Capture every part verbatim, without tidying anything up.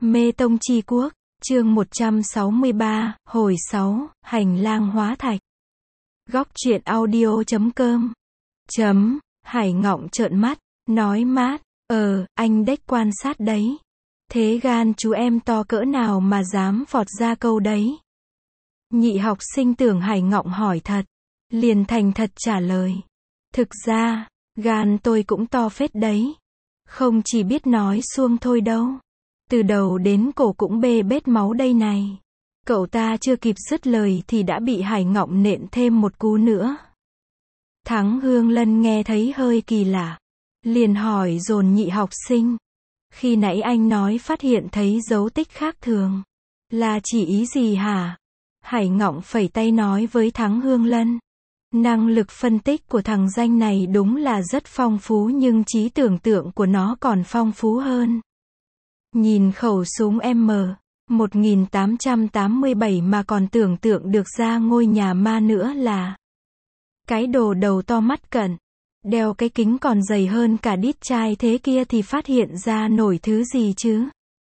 Mê Tông Chi Quốc, chương một trăm sáu mươi ba, hồi sáu, hành lang hóa thạch. Góc truyện audio chấm com. Chấm, Hải Ngọng trợn mắt, nói mát, ờ, anh đếch quan sát đấy. Thế gan chú em to cỡ nào mà dám phọt ra câu đấy. Nhị học sinh tưởng Hải Ngọng hỏi thật, liền thành thật trả lời. Thực ra, gan tôi cũng to phết đấy. Không chỉ biết nói suông thôi đâu. Từ đầu đến cổ cũng bê bết máu đây này. Cậu ta chưa kịp dứt lời thì đã bị Hải Ngọng nện thêm một cú nữa. Thắng Hương Lân nghe thấy hơi kỳ lạ. Liền hỏi dồn nhị học sinh. Khi nãy anh nói phát hiện thấy dấu tích khác thường. Là chỉ ý gì hả? Hải Ngọng phẩy tay nói với Thắng Hương Lân. Năng lực phân tích của thằng danh này đúng là rất phong phú nhưng trí tưởng tượng của nó còn phong phú hơn. Nhìn khẩu súng M một nghìn tám trăm tám mươi bảy mà còn tưởng tượng được ra ngôi nhà ma nữa là. Cái đồ đầu to mắt cận, đeo cái kính còn dày hơn cả đít chai thế kia thì phát hiện ra nổi thứ gì chứ?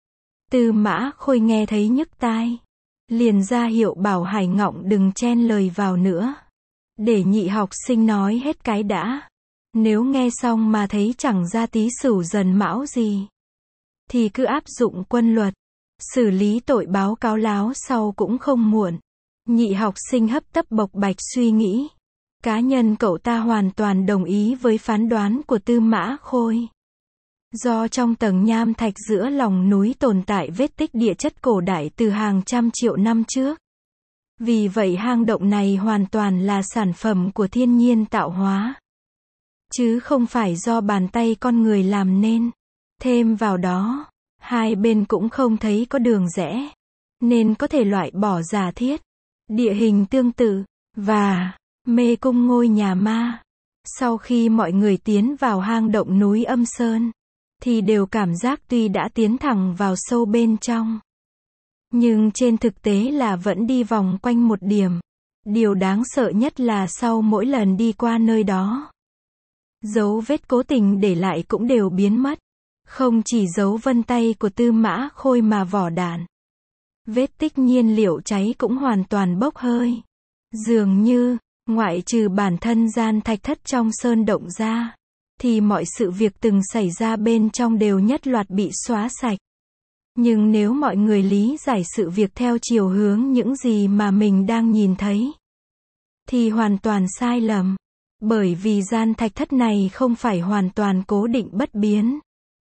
Tư Mã Khôi nghe thấy nhức tai. Liền ra hiệu bảo Hải Ngọng đừng chen lời vào nữa. Để nhị học sinh nói hết cái đã. Nếu nghe xong mà thấy chẳng ra tí sửu dần mão gì. Thì cứ áp dụng quân luật. Xử lý tội báo cáo láo sau cũng không muộn. Nhị học sinh hấp tấp bộc bạch suy nghĩ. Cá nhân cậu ta hoàn toàn đồng ý với phán đoán của Tư Mã Khôi. Do trong tầng nham thạch giữa lòng núi tồn tại vết tích địa chất cổ đại từ hàng trăm triệu năm trước. Vì vậy hang động này hoàn toàn là sản phẩm của thiên nhiên tạo hóa. Chứ không phải do bàn tay con người làm nên. Thêm vào đó, hai bên cũng không thấy có đường rẽ. Nên có thể loại bỏ giả thiết, địa hình tương tự, và mê cung ngôi nhà ma. Sau khi mọi người tiến vào hang động núi Âm Sơn, thì đều cảm giác tuy đã tiến thẳng vào sâu bên trong. Nhưng trên thực tế là vẫn đi vòng quanh một điểm. Điều đáng sợ nhất là sau mỗi lần đi qua nơi đó, dấu vết cố tình để lại cũng đều biến mất. Không chỉ dấu vân tay của Tư Mã Khôi mà vỏ đạn, vết tích nhiên liệu cháy cũng hoàn toàn bốc hơi. Dường như, ngoại trừ bản thân gian thạch thất trong sơn động ra, thì mọi sự việc từng xảy ra bên trong đều nhất loạt bị xóa sạch. Nhưng nếu mọi người lý giải sự việc theo chiều hướng những gì mà mình đang nhìn thấy, thì hoàn toàn sai lầm. Bởi vì gian thạch thất này không phải hoàn toàn cố định bất biến.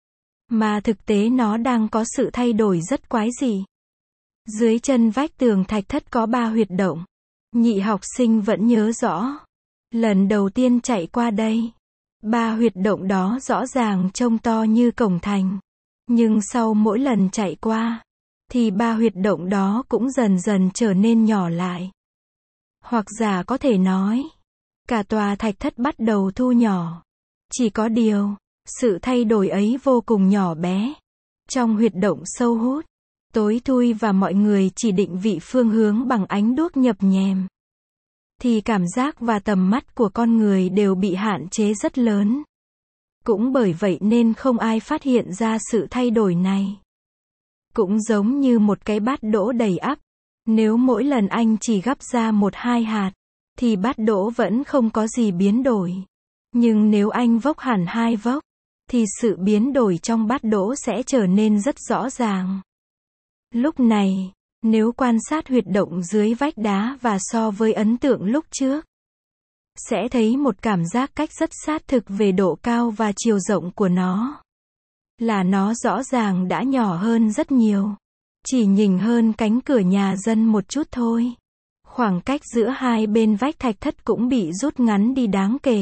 Mà thực tế nó đang có sự thay đổi rất quái dị. Dưới chân vách tường thạch thất có ba huyệt động. Nhị học sinh vẫn nhớ rõ. Lần đầu tiên chạy qua đây, ba huyệt động đó rõ ràng trông to như cổng thành. Nhưng sau mỗi lần chạy qua, thì ba huyệt động đó cũng dần dần trở nên nhỏ lại. Hoặc giả có thể nói, cả tòa thạch thất bắt đầu thu nhỏ. Chỉ có điều, sự thay đổi ấy vô cùng nhỏ bé. Trong huyệt động sâu hút, tối thui và mọi người chỉ định vị phương hướng bằng ánh đuốc nhập nhèm, thì cảm giác và tầm mắt của con người đều bị hạn chế rất lớn. Cũng bởi vậy nên không ai phát hiện ra sự thay đổi này. Cũng giống như một cái bát đỗ đầy ắp. Nếu mỗi lần anh chỉ gắp ra một hai hạt, thì bát đỗ vẫn không có gì biến đổi. Nhưng nếu anh vốc hẳn hai vốc, thì sự biến đổi trong bát đỗ sẽ trở nên rất rõ ràng. Lúc này, nếu quan sát huyệt động dưới vách đá và so với ấn tượng lúc trước, sẽ thấy một cảm giác cách rất sát thực về độ cao và chiều rộng của nó. Là nó rõ ràng đã nhỏ hơn rất nhiều. Chỉ nhỉnh hơn cánh cửa nhà dân một chút thôi. Khoảng cách giữa hai bên vách thạch thất cũng bị rút ngắn đi đáng kể.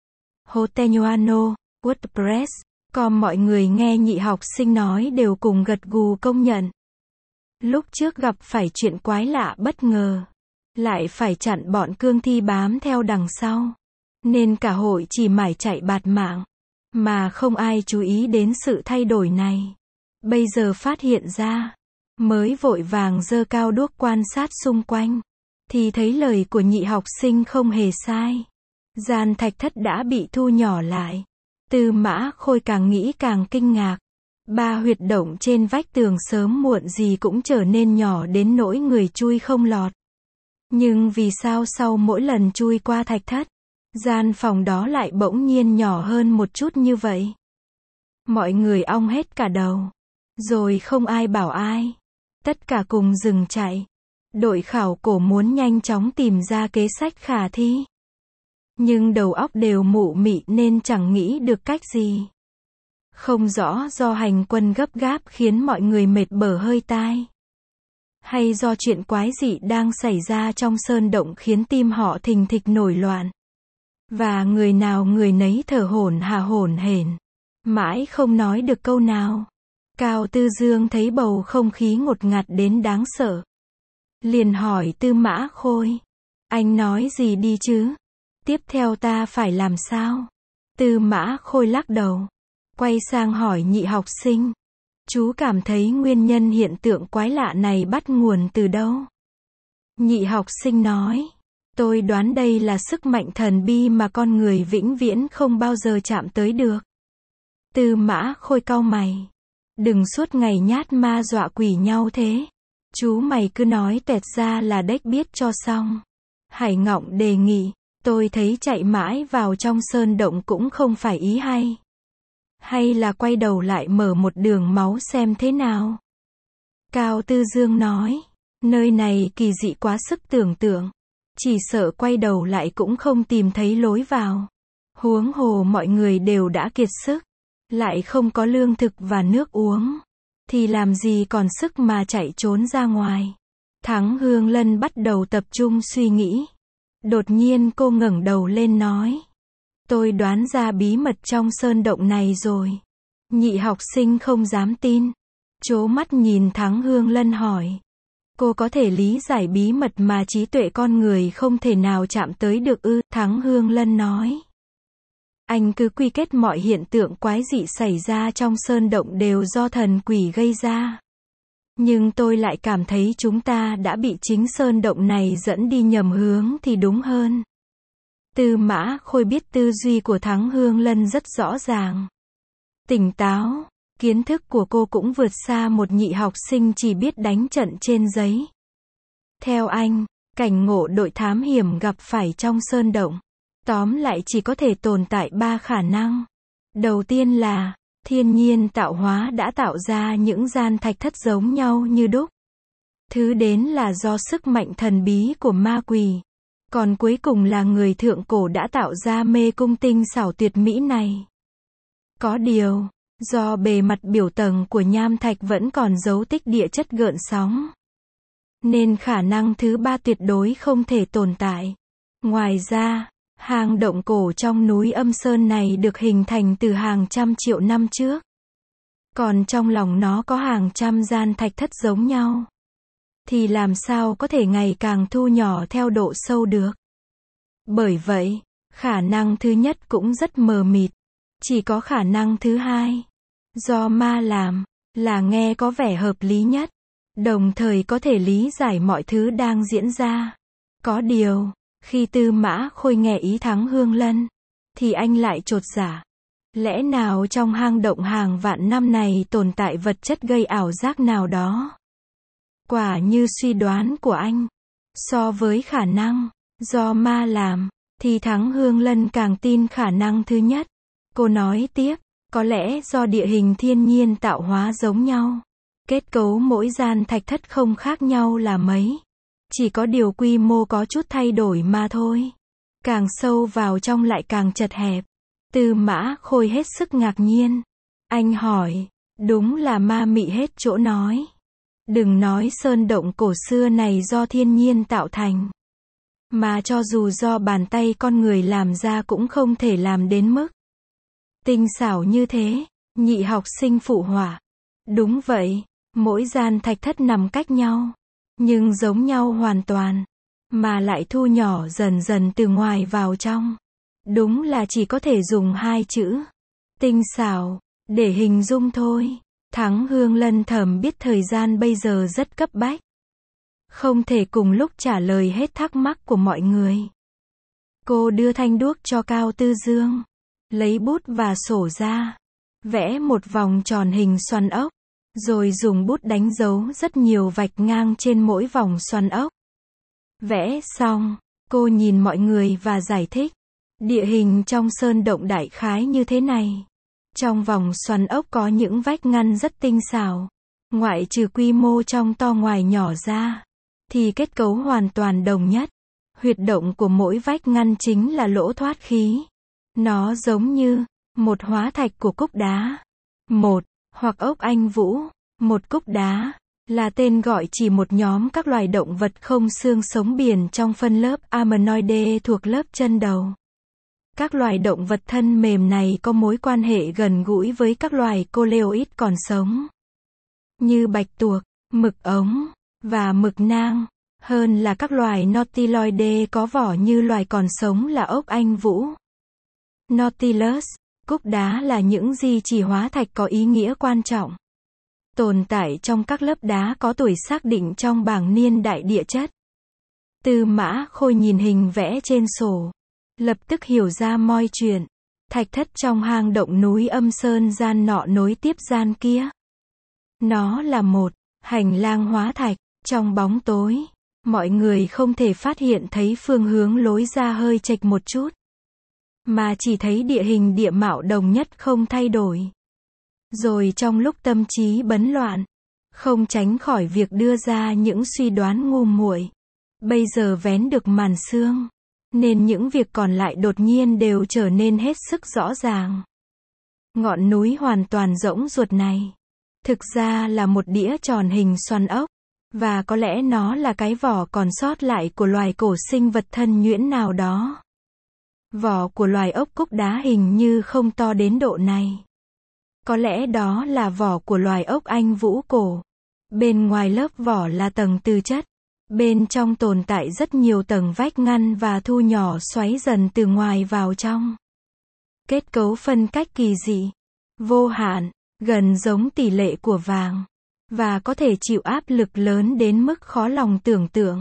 Hoteñuano, WordPress, com mọi người nghe nhị học sinh nói đều cùng gật gù công nhận. Lúc trước gặp phải chuyện quái lạ bất ngờ. Lại phải chặn bọn cương thi bám theo đằng sau. Nên cả hội chỉ mải chạy bạt mạng. Mà không ai chú ý đến sự thay đổi này. Bây giờ phát hiện ra. Mới vội vàng giơ cao đuốc quan sát xung quanh. Thì thấy lời của nhị học sinh không hề sai. Gian thạch thất đã bị thu nhỏ lại. Tư Mã Khôi càng nghĩ càng kinh ngạc. Ba huyệt động trên vách tường sớm muộn gì cũng trở nên nhỏ đến nỗi người chui không lọt. Nhưng vì sao sau mỗi lần chui qua thạch thất, gian phòng đó lại bỗng nhiên nhỏ hơn một chút như vậy? Mọi người ong hết cả đầu. Rồi không ai bảo ai. Tất cả cùng dừng chạy. Đội khảo cổ muốn nhanh chóng tìm ra kế sách khả thi. Nhưng đầu óc đều mụ mị nên chẳng nghĩ được cách gì. Không rõ do hành quân gấp gáp khiến mọi người mệt bở hơi tai. Hay do chuyện quái dị đang xảy ra trong sơn động khiến tim họ thình thịch nổi loạn. Và người nào người nấy thở hổn hả hổn hển. Mãi không nói được câu nào. Cao Tư Dương thấy bầu không khí ngột ngạt đến đáng sợ. Liền hỏi Tư Mã Khôi. Anh nói gì đi chứ? Tiếp theo ta phải làm sao? Tư Mã Khôi lắc đầu. Quay sang hỏi nhị học sinh. Chú cảm thấy nguyên nhân hiện tượng quái lạ này bắt nguồn từ đâu? Nhị học sinh nói. Tôi đoán đây là sức mạnh thần bi mà con người vĩnh viễn không bao giờ chạm tới được. Tư Mã Khôi cau mày. Đừng suốt ngày nhát ma dọa quỷ nhau thế. Chú mày cứ nói tuẹt ra là đếch biết cho xong. Hải Ngọng đề nghị. Tôi thấy chạy mãi vào trong sơn động cũng không phải ý hay. Hay là quay đầu lại mở một đường máu xem thế nào? Cao Tư Dương nói. Nơi này kỳ dị quá sức tưởng tượng. Chỉ sợ quay đầu lại cũng không tìm thấy lối vào. Huống hồ mọi người đều đã kiệt sức. Lại không có lương thực và nước uống. Thì làm gì còn sức mà chạy trốn ra ngoài. Thắng Hương Lân bắt đầu tập trung suy nghĩ. Đột nhiên cô ngẩng đầu lên nói. Tôi đoán ra bí mật trong sơn động này rồi. Nhị học sinh không dám tin. Trố mắt nhìn Thắng Hương Lân hỏi. Cô có thể lý giải bí mật mà trí tuệ con người không thể nào chạm tới được ư? Thắng Hương Lân nói. Anh cứ quy kết mọi hiện tượng quái dị xảy ra trong sơn động đều do thần quỷ gây ra. Nhưng tôi lại cảm thấy chúng ta đã bị chính sơn động này dẫn đi nhầm hướng thì đúng hơn. Tư Mã Khôi biết tư duy của Thắng Hương Lân rất rõ ràng. Tỉnh táo, kiến thức của cô cũng vượt xa một nhị học sinh chỉ biết đánh trận trên giấy. Theo anh, cảnh ngộ đội thám hiểm gặp phải trong sơn động, tóm lại chỉ có thể tồn tại ba khả năng. Đầu tiên là, thiên nhiên tạo hóa đã tạo ra những gian thạch thất giống nhau như đúc. Thứ đến là do sức mạnh thần bí của ma quỷ. Còn cuối cùng là người thượng cổ đã tạo ra mê cung tinh xảo tuyệt mỹ này. Có điều, do bề mặt biểu tầng của nham thạch vẫn còn dấu tích địa chất gợn sóng, nên khả năng thứ ba tuyệt đối không thể tồn tại. Ngoài ra, hang động cổ trong núi Âm Sơn này được hình thành từ hàng trăm triệu năm trước. Còn trong lòng nó có hàng trăm gian thạch thất giống nhau. Thì làm sao có thể ngày càng thu nhỏ theo độ sâu được? Bởi vậy, khả năng thứ nhất cũng rất mờ mịt. Chỉ có khả năng thứ hai, do ma làm, là nghe có vẻ hợp lý nhất. Đồng thời có thể lý giải mọi thứ đang diễn ra. Có điều, khi Tư Mã Khôi nghe ý Thắng Hương Lân, thì anh lại chột dạ. Lẽ nào trong hang động hàng vạn năm này tồn tại vật chất gây ảo giác nào đó? Quả như suy đoán của anh. So với khả năng, do ma làm, thì Thắng Hương Lân càng tin khả năng thứ nhất. Cô nói tiếp, có lẽ do địa hình thiên nhiên tạo hóa giống nhau. Kết cấu mỗi gian thạch thất không khác nhau là mấy. Chỉ có điều quy mô có chút thay đổi mà thôi. Càng sâu vào trong lại càng chật hẹp. Tư Mã Khôi hết sức ngạc nhiên. Anh hỏi, đúng là ma mị hết chỗ nói. Đừng nói sơn động cổ xưa này do thiên nhiên tạo thành. Mà cho dù do bàn tay con người làm ra cũng không thể làm đến mức tinh xảo như thế. Nhị học sinh phụ họa. Đúng vậy, mỗi gian thạch thất nằm cách nhau, nhưng giống nhau hoàn toàn, mà lại thu nhỏ dần dần từ ngoài vào trong. Đúng là chỉ có thể dùng hai chữ tinh xảo để hình dung thôi. Thắng Hương Lân thầm biết thời gian bây giờ rất cấp bách, không thể cùng lúc trả lời hết thắc mắc của mọi người. Cô đưa thanh đuốc cho Cao Tư Dương, lấy bút và sổ ra, vẽ một vòng tròn hình xoắn ốc, rồi dùng bút đánh dấu rất nhiều vạch ngang trên mỗi vòng xoắn ốc. Vẽ xong, cô nhìn mọi người và giải thích. Địa hình trong sơn động đại khái như thế này. Trong vòng xoắn ốc có những vách ngăn rất tinh xảo. Ngoại trừ quy mô trong to ngoài nhỏ ra, thì kết cấu hoàn toàn đồng nhất. Huyệt động của mỗi vách ngăn chính là lỗ thoát khí. Nó giống như một hóa thạch của cúc đá. Một, hoặc ốc anh vũ. Một cúc đá là tên gọi chỉ một nhóm các loài động vật không xương sống biển trong phân lớp Ammonoidae thuộc lớp chân đầu. Các loài động vật thân mềm này có mối quan hệ gần gũi với các loài coleoid còn sống, như bạch tuộc, mực ống, và mực nang, hơn là các loài Nautiloidae có vỏ như loài còn sống là ốc anh vũ. Nautilus, cúc đá là những di chỉ hóa thạch có ý nghĩa quan trọng. Tồn tại trong các lớp đá có tuổi xác định trong bảng niên đại địa chất. Tư Mã Khôi nhìn hình vẽ trên sổ, lập tức hiểu ra mọi chuyện. Thạch thất trong hang động núi Âm Sơn gian nọ nối tiếp gian kia. Nó là một hành lang hóa thạch. Trong bóng tối, mọi người không thể phát hiện thấy phương hướng lối ra hơi chệch một chút, mà chỉ thấy địa hình địa mạo đồng nhất không thay đổi. Rồi trong lúc tâm trí bấn loạn, không tránh khỏi việc đưa ra những suy đoán ngu muội. Bây giờ vén được màn sương, nên những việc còn lại đột nhiên đều trở nên hết sức rõ ràng. Ngọn núi hoàn toàn rỗng ruột này, thực ra là một đĩa tròn hình xoắn ốc, và có lẽ nó là cái vỏ còn sót lại của loài cổ sinh vật thân nhuyễn nào đó. Vỏ của loài ốc cúc đá hình như không to đến độ này. Có lẽ đó là vỏ của loài ốc anh vũ cổ. Bên ngoài lớp vỏ là tầng tư chất. Bên trong tồn tại rất nhiều tầng vách ngăn và thu nhỏ xoáy dần từ ngoài vào trong. Kết cấu phân cách kỳ dị, vô hạn, gần giống tỷ lệ của vàng, và có thể chịu áp lực lớn đến mức khó lòng tưởng tượng.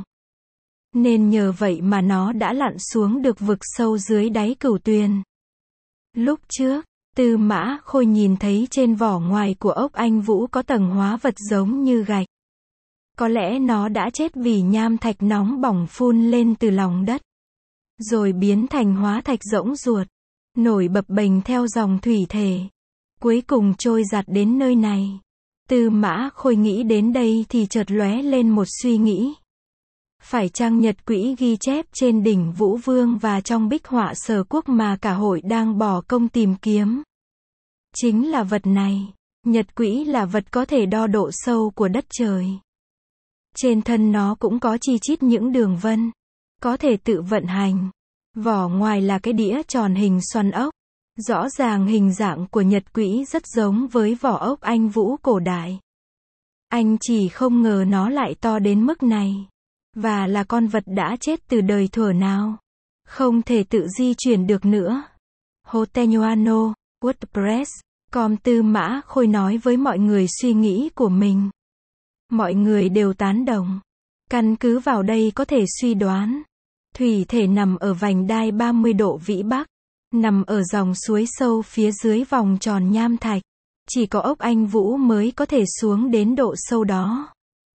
Nên nhờ vậy mà nó đã lặn xuống được vực sâu dưới đáy Cửu Tuyền. Lúc trước, Tư Mã Khôi nhìn thấy trên vỏ ngoài của ốc anh vũ có tầng hóa vật giống như gạch. Có lẽ nó đã chết vì nham thạch nóng bỏng phun lên từ lòng đất, rồi biến thành hóa thạch rỗng ruột, nổi bập bềnh theo dòng thủy thể, cuối cùng trôi giạt đến nơi này. Tư Mã Khôi nghĩ đến đây thì chợt lóe lên một suy nghĩ. Phải chăng nhật quỹ ghi chép trên đỉnh Vũ Vương và trong bích họa Sở Quốc mà cả hội đang bỏ công tìm kiếm? Chính là vật này. Nhật quỹ là vật có thể đo độ sâu của đất trời. Trên thân nó cũng có chi chít những đường vân, có thể tự vận hành. Vỏ ngoài là cái đĩa tròn hình xoắn ốc. Rõ ràng hình dạng của nhật quỹ rất giống với vỏ ốc anh vũ cổ đại. Anh chỉ không ngờ nó lại to đến mức này. Và là con vật đã chết từ đời thuở nào. Không thể tự di chuyển được nữa. Hoteñoano, WordPress, com Tư Mã Khôi nói với mọi người suy nghĩ của mình. Mọi người đều tán đồng. Căn cứ vào đây có thể suy đoán. Thủy thể nằm ở vành đai ba mươi độ vĩ bắc. Nằm ở dòng suối sâu phía dưới vòng tròn nham thạch. Chỉ có ốc anh vũ mới có thể xuống đến độ sâu đó.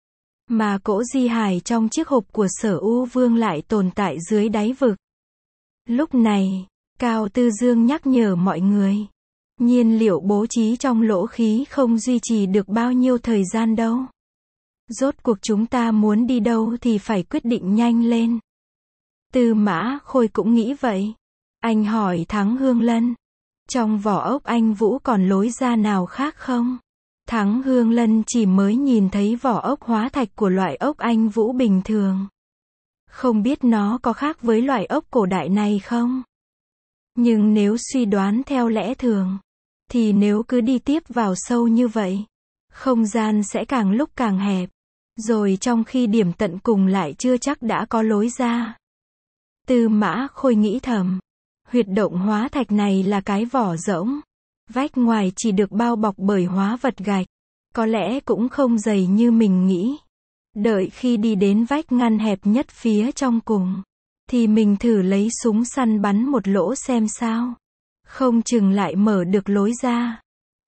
Mà cỗ di hài trong chiếc hộp của Sở U Vương lại tồn tại dưới đáy vực. Lúc này, Cao Tư Dương nhắc nhở mọi người. Nhiên liệu bố trí trong lỗ khí không duy trì được bao nhiêu thời gian đâu. Rốt cuộc chúng ta muốn đi đâu thì phải quyết định nhanh lên. Tư Mã Khôi cũng nghĩ vậy. Anh hỏi Thắng Hương Lân. Trong vỏ ốc anh vũ còn lối ra nào khác không? Thắng Hương Lân chỉ mới nhìn thấy vỏ ốc hóa thạch của loại ốc anh vũ bình thường. Không biết nó có khác với loại ốc cổ đại này không? Nhưng nếu suy đoán theo lẽ thường, thì nếu cứ đi tiếp vào sâu như vậy, không gian sẽ càng lúc càng hẹp. Rồi trong khi điểm tận cùng lại chưa chắc đã có lối ra. Tư Mã Khôi nghĩ thầm. Huyệt động hóa thạch này là cái vỏ rỗng. Vách ngoài chỉ được bao bọc bởi hóa vật gạch. Có lẽ cũng không dày như mình nghĩ. Đợi khi đi đến vách ngăn hẹp nhất phía trong cùng, thì mình thử lấy súng săn bắn một lỗ xem sao. Không chừng lại mở được lối ra.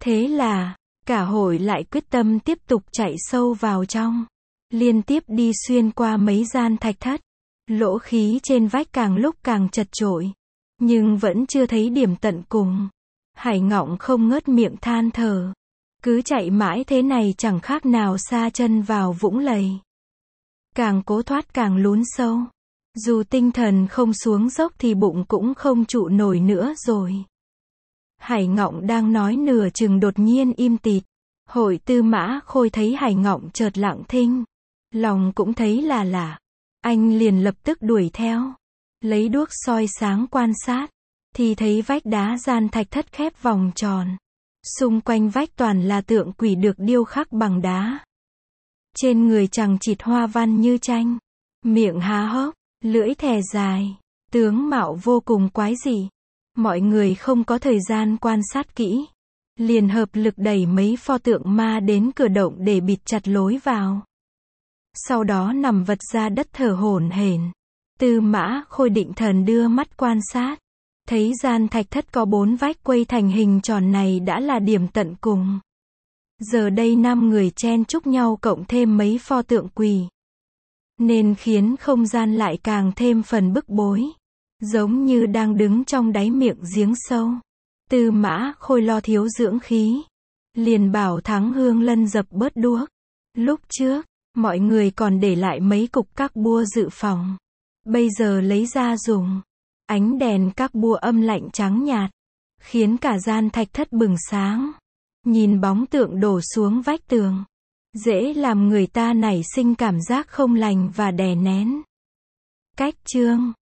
Thế là, cả hội lại quyết tâm tiếp tục chạy sâu vào trong. Liên tiếp đi xuyên qua mấy gian thạch thất. Lỗ khí trên vách càng lúc càng chật chội. Nhưng vẫn chưa thấy điểm tận cùng. Hải Ngọng không ngớt miệng than thở. Cứ chạy mãi thế này chẳng khác nào sa chân vào vũng lầy. Càng cố thoát càng lún sâu. Dù tinh thần không xuống dốc thì bụng cũng không trụ nổi nữa rồi. Hải Ngọng đang nói nửa chừng đột nhiên im tịt. Hội Tư Mã Khôi thấy Hải Ngọng chợt lặng thinh. Lòng cũng thấy là lạ. Anh liền lập tức đuổi theo. Lấy đuốc soi sáng quan sát. Thì thấy vách đá gian thạch thất khép vòng tròn. Xung quanh vách toàn là tượng quỷ được điêu khắc bằng đá. Trên người chằng chịt hoa văn như tranh. Miệng há hốc, lưỡi thè dài. Tướng mạo vô cùng quái dị. Mọi người không có thời gian quan sát kỹ. Liền hợp lực đẩy mấy pho tượng ma đến cửa động để bịt chặt lối vào. Sau đó nằm vật ra đất thở hổn hển. Tư Mã Khôi định thần đưa mắt quan sát. Thấy gian thạch thất có bốn vách quây thành hình tròn này đã là điểm tận cùng. Giờ đây năm người chen chúc nhau cộng thêm mấy pho tượng quỷ. Nên khiến không gian lại càng thêm phần bức bối. Giống như đang đứng trong đáy miệng giếng sâu. Tư Mã Khôi lo thiếu dưỡng khí. Liền bảo Thắng Hương Lân dập bớt đuốc. Lúc trước, mọi người còn để lại mấy cục các bua dự phòng. Bây giờ lấy ra dùng. Ánh đèn các bua âm lạnh trắng nhạt. Khiến cả gian thạch thất bừng sáng. Nhìn bóng tượng đổ xuống vách tường. Dễ làm người ta nảy sinh cảm giác không lành và đè nén. Cách chương